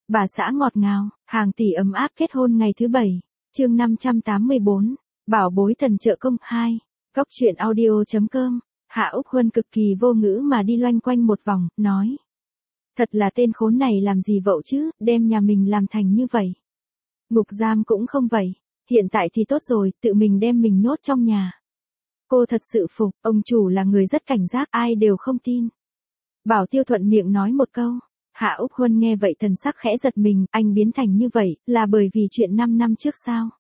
Bà xã ngọt ngào, hàng tỷ ấm áp kết hôn ngày thứ 7. Chương 584. Bảo bối thần trợ công 2. Góc truyện audio.com. Hạ Úc Huân cực kỳ vô ngữ mà đi loanh quanh một vòng, nói. Thật là tên khốn này làm gì vậu chứ, đem nhà mình làm thành như vậy. Ngục giam cũng không vậy, hiện tại thì tốt rồi, tự mình đem mình nhốt trong nhà. Cô thật sự phục, ông chủ là người rất cảnh giác, ai đều không tin. Bảo Tiêu thuận miệng nói một câu. Hạ Úc Huân nghe vậy thần sắc khẽ giật mình, anh biến thành như vậy, là bởi vì chuyện 5 năm trước sao?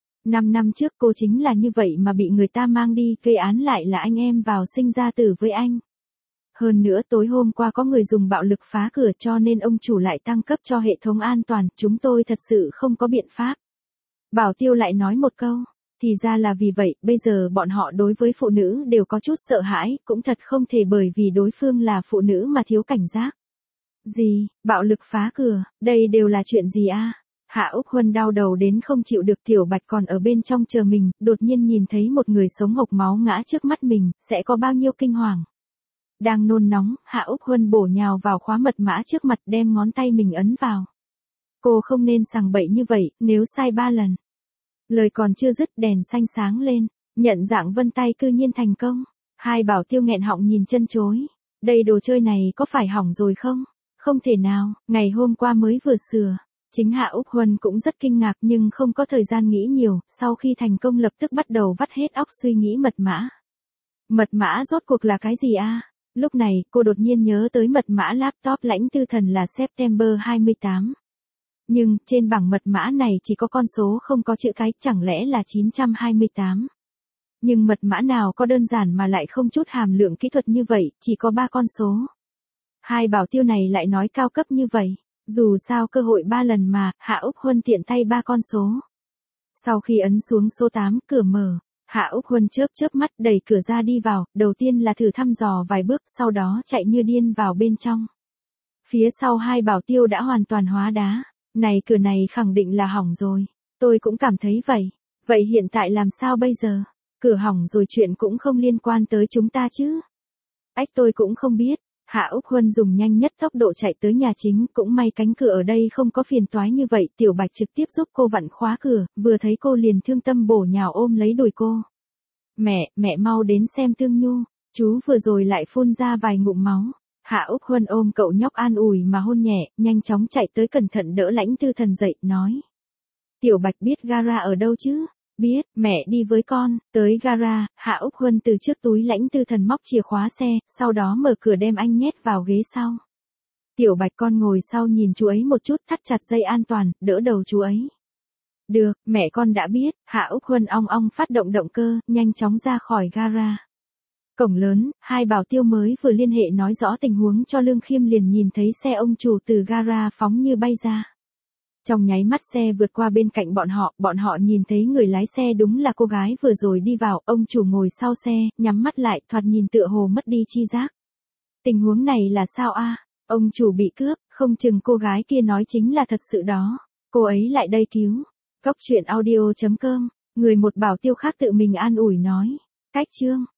5 năm trước cô chính là như vậy mà bị người ta mang đi, gây án lại là anh em vào sinh ra tử với anh. Hơn nữa tối hôm qua có người dùng bạo lực phá cửa cho nên ông chủ lại tăng cấp cho hệ thống an toàn, chúng tôi thật sự không có biện pháp. Bảo Tiêu lại nói một câu, thì ra là vì vậy, bây giờ bọn họ đối với phụ nữ đều có chút sợ hãi, cũng thật không thể bởi vì đối phương là phụ nữ mà thiếu cảnh giác. Gì, bạo lực phá cửa, đây đều là chuyện gì a? Hạ Úc Huân đau đầu đến không chịu được, Tiểu Bạch còn ở bên trong chờ mình, đột nhiên nhìn thấy một người sống hộc máu ngã trước mắt mình, sẽ có bao nhiêu kinh hoàng. Đang nôn nóng, Hạ Úc Huân bổ nhào vào khóa mật mã trước mặt đem ngón tay mình ấn vào. Cô không nên sằng bậy như vậy, nếu sai 3 lần. Lời còn chưa dứt đèn xanh sáng lên, nhận dạng vân tay cư nhiên thành công. Hai Bảo Tiêu nghẹn họng nhìn chân chối. Đây đồ chơi này có phải hỏng rồi không? Không thể nào, ngày hôm qua mới vừa sửa. Chính Hạ Úc Huân cũng rất kinh ngạc nhưng không có thời gian nghĩ nhiều, sau khi thành công lập tức bắt đầu vắt hết óc suy nghĩ mật mã. Mật mã rốt cuộc là cái gì a? Lúc này, cô đột nhiên nhớ tới mật mã laptop Lãnh Tư Thần là September 28. Nhưng, trên bảng mật mã này chỉ có con số không có chữ cái, chẳng lẽ là 928. Nhưng mật mã nào có đơn giản mà lại không chút hàm lượng kỹ thuật như vậy, chỉ có 3 con số. Hai Bảo Tiêu này lại nói cao cấp như vậy. Dù sao cơ hội 3 lần mà, Hạ Úc Huân tiện tay 3 con số. Sau khi ấn xuống số 8, cửa mở. Hạ Úc Huân chớp mắt đẩy cửa ra đi vào, đầu tiên là thử thăm dò vài bước, sau đó chạy như điên vào bên trong. Phía sau hai Bảo Tiêu đã hoàn toàn hóa đá. Này cửa này khẳng định là hỏng rồi. Tôi cũng cảm thấy vậy. Vậy hiện tại làm sao bây giờ? Cửa hỏng rồi chuyện cũng không liên quan tới chúng ta chứ? Ách, tôi cũng không biết. Hạ Úc Huân dùng nhanh nhất tốc độ chạy tới nhà chính, cũng may cánh cửa ở đây không có phiền toái như vậy, Tiểu Bạch trực tiếp giúp cô vặn khóa cửa, vừa thấy cô liền thương tâm bổ nhào ôm lấy đùi cô. Mẹ mau đến xem Tương Nhu, chú vừa rồi lại phun ra vài ngụm máu. Hạ Úc Huân ôm cậu nhóc an ủi mà hôn nhẹ, nhanh chóng chạy tới cẩn thận đỡ Lãnh Tư Thần dậy, nói. Tiểu Bạch biết gara ở đâu chứ? Biết, mẹ đi với con. Tới gara, Hạ Úc Huân từ trước túi Lãnh Tư Thần móc chìa khóa xe, sau đó mở cửa đem anh nhét vào ghế sau. Tiểu Bạch con ngồi sau nhìn chú ấy một chút, thắt chặt dây an toàn, đỡ đầu chú ấy. Được, mẹ con đã biết. Hạ Úc Huân ong ong phát động động cơ, nhanh chóng ra khỏi gara. Cổng lớn, hai Bảo Tiêu mới vừa liên hệ nói rõ tình huống cho Lương Khiêm liền nhìn thấy xe ông chủ từ gara phóng như bay ra. Trong nháy mắt xe vượt qua bên cạnh bọn họ nhìn thấy người lái xe đúng là cô gái vừa rồi đi vào, ông chủ ngồi sau xe, nhắm mắt lại, thoạt nhìn tựa hồ mất đi chi giác. Tình huống này là sao a? Ông chủ bị cướp, không chừng cô gái kia nói chính là thật sự đó. Cô ấy lại đây cứu. Góc truyện audio.com, người một Bảo Tiêu khác tự mình an ủi nói. Cách chương.